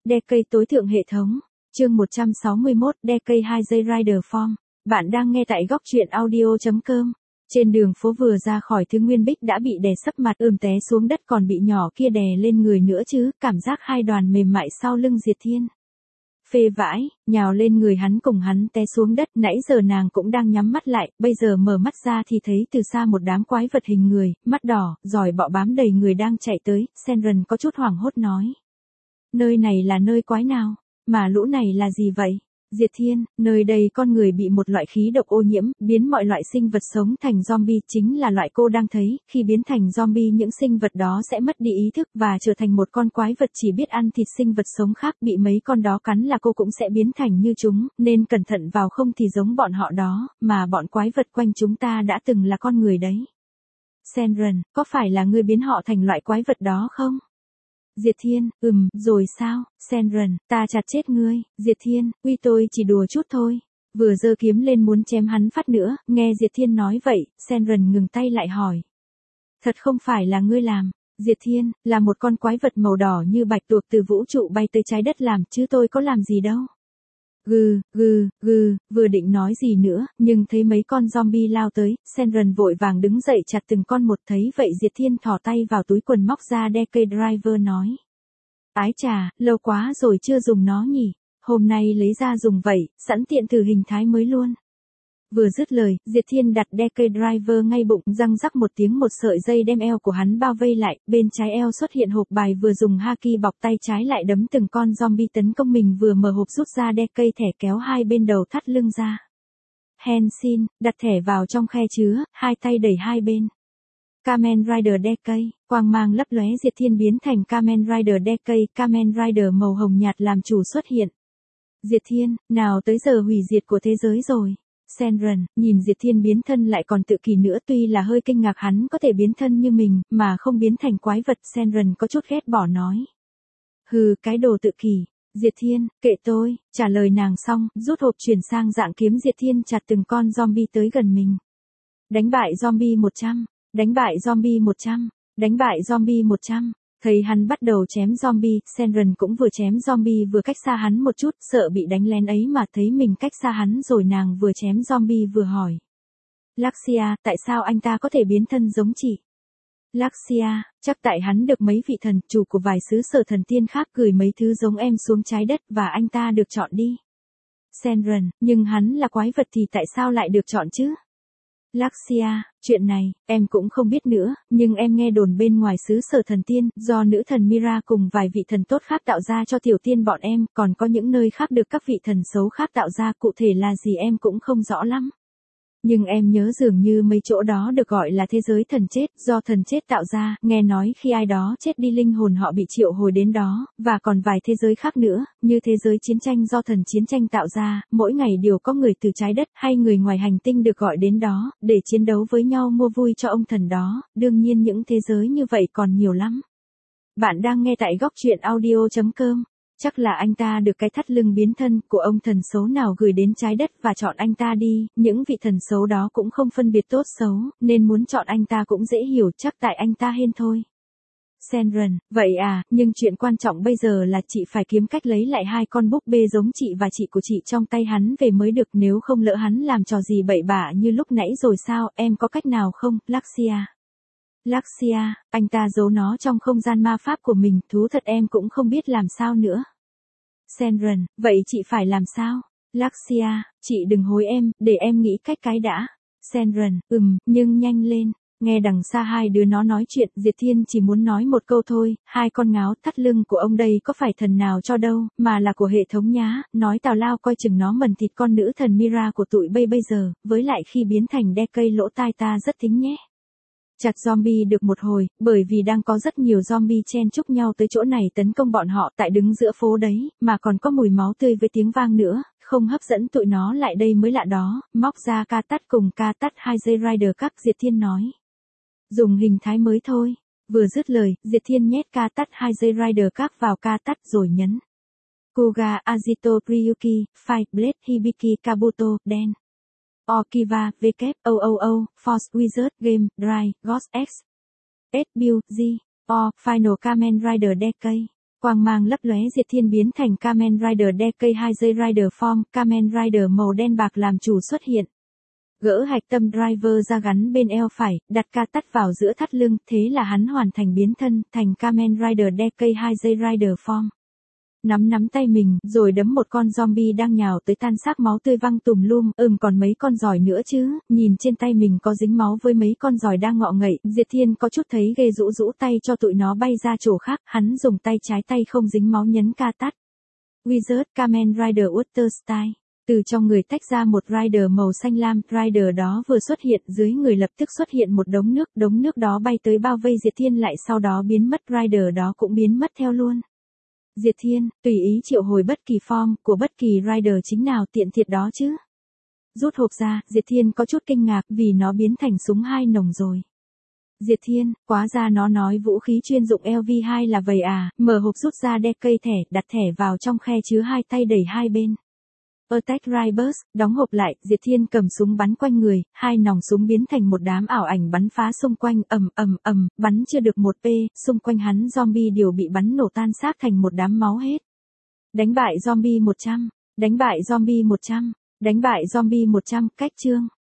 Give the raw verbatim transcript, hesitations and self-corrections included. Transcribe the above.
Decade tối thượng hệ thống. Chương một trăm sáu mươi mốt Decade hai giây Rider Form. Bạn đang nghe tại góc truyện audio.com. Trên đường phố vừa ra khỏi Thứ Nguyên Bích đã bị đè sấp mặt ưm té xuống đất, còn bị nhỏ kia đè lên người nữa chứ, cảm giác hai đoàn mềm mại sau lưng Diệt Thiên. Phê vãi, nhào lên người hắn cùng hắn té xuống đất, nãy giờ nàng cũng đang nhắm mắt lại, bây giờ mở mắt ra thì thấy từ xa một đám quái vật hình người, mắt đỏ, giỏi bọ bám đầy người đang chạy tới. Senran có chút hoảng hốt nói. Nơi này là nơi quái nào? Mà lũ này là gì vậy? Diệt Thiên, nơi đây con người bị một loại khí độc ô nhiễm, biến mọi loại sinh vật sống thành zombie, chính là loại cô đang thấy. Khi biến thành zombie, những sinh vật đó sẽ mất đi ý thức và trở thành một con quái vật chỉ biết ăn thịt sinh vật sống khác, bị mấy con đó cắn là cô cũng sẽ biến thành như chúng, nên cẩn thận vào không thì giống bọn họ đó, mà bọn quái vật quanh chúng ta đã từng là con người đấy. Senran, có phải là ngươi biến họ thành loại quái vật đó không? Diệt Thiên, ừm, rồi sao? Senran, ta chặt chết ngươi. Diệt Thiên, uy tôi chỉ đùa chút thôi. Vừa giơ kiếm lên muốn chém hắn phát nữa, nghe Diệt Thiên nói vậy, Senran ngừng tay lại hỏi. Thật không phải là ngươi làm. Diệt Thiên, là một con quái vật màu đỏ như bạch tuộc từ vũ trụ bay tới trái đất làm, chứ tôi có làm gì đâu. Gừ, gừ, gừ, vừa định nói gì nữa, nhưng thấy mấy con zombie lao tới, Senran vội vàng đứng dậy chặt từng con một. Thấy vậy Diệt Thiên thò tay vào túi quần móc ra Decade Driver nói. Ái chà, lâu quá rồi chưa dùng nó nhỉ, hôm nay lấy ra dùng vậy, sẵn tiện thử hình thái mới luôn. Vừa dứt lời, Diệt Thiên đặt Decade Driver ngay bụng, răng rắc một tiếng, một sợi dây đem eo của hắn bao vây lại, bên trái eo xuất hiện hộp bài, vừa dùng haki bọc tay trái lại đấm từng con zombie tấn công mình, vừa mở hộp rút ra Decade thẻ kéo hai bên đầu thắt lưng ra. Henshin, đặt thẻ vào trong khe chứa, hai tay đẩy hai bên. Kamen Rider Decade, quang mang lấp lóe, Diệt Thiên biến thành Kamen Rider Decade, Kamen Rider màu hồng nhạt làm chủ xuất hiện. Diệt Thiên, nào tới giờ hủy diệt của thế giới rồi. Senran, nhìn Diệt Thiên biến thân lại còn tự kỷ nữa, tuy là hơi kinh ngạc hắn có thể biến thân như mình, mà không biến thành quái vật. Senran có chút ghét bỏ nói. Hừ, cái đồ tự kỷ. Diệt Thiên, kệ tôi, trả lời nàng xong, rút hộp chuyển sang dạng kiếm. Diệt Thiên chặt từng con zombie tới gần mình. Đánh bại zombie một trăm, đánh bại zombie một trăm, đánh bại zombie một trăm. Thấy hắn bắt đầu chém zombie, Senran cũng vừa chém zombie vừa cách xa hắn một chút, sợ bị đánh lén ấy mà thấy mình cách xa hắn rồi, nàng vừa chém zombie vừa hỏi. Luxia, tại sao anh ta có thể biến thân giống chị? Luxia, chắc tại hắn được mấy vị thần chủ của vài xứ sở thần tiên khác gửi mấy thứ giống em xuống trái đất và anh ta được chọn đi. Senran, nhưng hắn là quái vật thì tại sao lại được chọn chứ? Luxia, chuyện này, em cũng không biết nữa, nhưng em nghe đồn bên ngoài xứ sở thần tiên, do nữ thần Mira cùng vài vị thần tốt khác tạo ra cho tiểu tiên bọn em, còn có những nơi khác được các vị thần xấu khác tạo ra, cụ thể là gì em cũng không rõ lắm. Nhưng em nhớ dường như mấy chỗ đó được gọi là thế giới thần chết, do thần chết tạo ra, nghe nói khi ai đó chết đi linh hồn họ bị triệu hồi đến đó, và còn vài thế giới khác nữa, như thế giới chiến tranh do thần chiến tranh tạo ra, mỗi ngày đều có người từ trái đất hay người ngoài hành tinh được gọi đến đó, để chiến đấu với nhau mua vui cho ông thần đó, đương nhiên những thế giới như vậy còn nhiều lắm. Bạn đang nghe tại góc truyện audio.com. Chắc là anh ta được cái thắt lưng biến thân của ông thần xấu nào gửi đến trái đất và chọn anh ta đi, những vị thần xấu đó cũng không phân biệt tốt xấu, nên muốn chọn anh ta cũng dễ hiểu, chắc tại anh ta hên thôi. Senran, vậy à, nhưng chuyện quan trọng bây giờ là chị phải kiếm cách lấy lại hai con búp bê giống chị và chị của chị trong tay hắn về mới được, nếu không lỡ hắn làm trò gì bậy bạ như lúc nãy rồi sao, em có cách nào không, Luxia? Luxia, anh ta giấu nó trong không gian ma pháp của mình, thú thật em cũng không biết làm sao nữa. Senran, vậy chị phải làm sao? Luxia, chị đừng hối em, để em nghĩ cách cái đã. Senran, ừm, nhưng nhanh lên. Nghe đằng xa hai đứa nó nói chuyện, Diệt Thiên chỉ muốn nói một câu thôi, hai con ngáo thắt lưng của ông đây có phải thần nào cho đâu, mà là của hệ thống nhá, nói tào lao coi chừng nó mần thịt con nữ thần Mira của tụi bây bây giờ, với lại khi biến thành Decade lỗ tai ta rất thính nhé. Chặt zombie được một hồi, bởi vì đang có rất nhiều zombie chen chúc nhau tới chỗ này tấn công bọn họ, tại đứng giữa phố đấy, mà còn có mùi máu tươi với tiếng vang nữa, không hấp dẫn tụi nó lại đây mới lạ đó. Móc ra ca tắt cùng ca tắt hai giây Rider các, Diệt Thiên nói. Dùng hình thái mới thôi. Vừa dứt lời, Diệt Thiên nhét ca tắt hai giây Rider các vào ca tắt rồi nhấn. Kuga, Azito, Ryuki, Fight, Blade, Hibiki, Kabuto, đen. Okiva, W, O O O, Force Wizard, Game, Dry, Ghost X, S, Build, G, O, Final Kamen Rider Decade. Quang mang lấp lóe, Diệt Thiên biến thành Kamen Rider Decade hai giây Rider Form, Kamen Rider màu đen bạc làm chủ xuất hiện. Gỡ hạch tâm driver ra gắn bên eo phải, đặt ca tắt vào giữa thắt lưng, thế là hắn hoàn thành biến thân, thành Kamen Rider Decade hai giây Rider Form. Nắm nắm tay mình, rồi đấm một con zombie đang nhào tới tan xác máu tươi văng tùm lum, ừm còn mấy con giỏi nữa chứ, nhìn trên tay mình có dính máu với mấy con giỏi đang ngọ ngậy, Diệt Thiên có chút thấy ghê rũ rũ tay cho tụi nó bay ra chỗ khác, hắn dùng tay trái tay không dính máu nhấn ca tắt. Wizard Kamen Rider Water Style. Từ trong người tách ra một Rider màu xanh lam, Rider đó vừa xuất hiện, dưới người lập tức xuất hiện một đống nước, đống nước đó bay tới bao vây Diệt Thiên lại sau đó biến mất, Rider đó cũng biến mất theo luôn. Diệt Thiên, tùy ý triệu hồi bất kỳ form của bất kỳ Rider chính nào tiện thiệt đó chứ. Rút hộp ra, Diệt Thiên có chút kinh ngạc vì nó biến thành súng hai nòng rồi. Diệt Thiên, quá ra nó nói vũ khí chuyên dụng L V hai là vậy à, mở hộp rút ra đe cây thẻ, đặt thẻ vào trong khe chứa hai tay đẩy hai bên. Attack Ribus, đóng hộp lại, Diệt Thiên cầm súng bắn quanh người, hai nòng súng biến thành một đám ảo ảnh bắn phá xung quanh, ầm ầm ầm, bắn chưa được một p, xung quanh hắn zombie đều bị bắn nổ tan xác thành một đám máu hết. Đánh bại zombie một trăm, đánh bại zombie một trăm, đánh bại zombie một trăm, cách chương.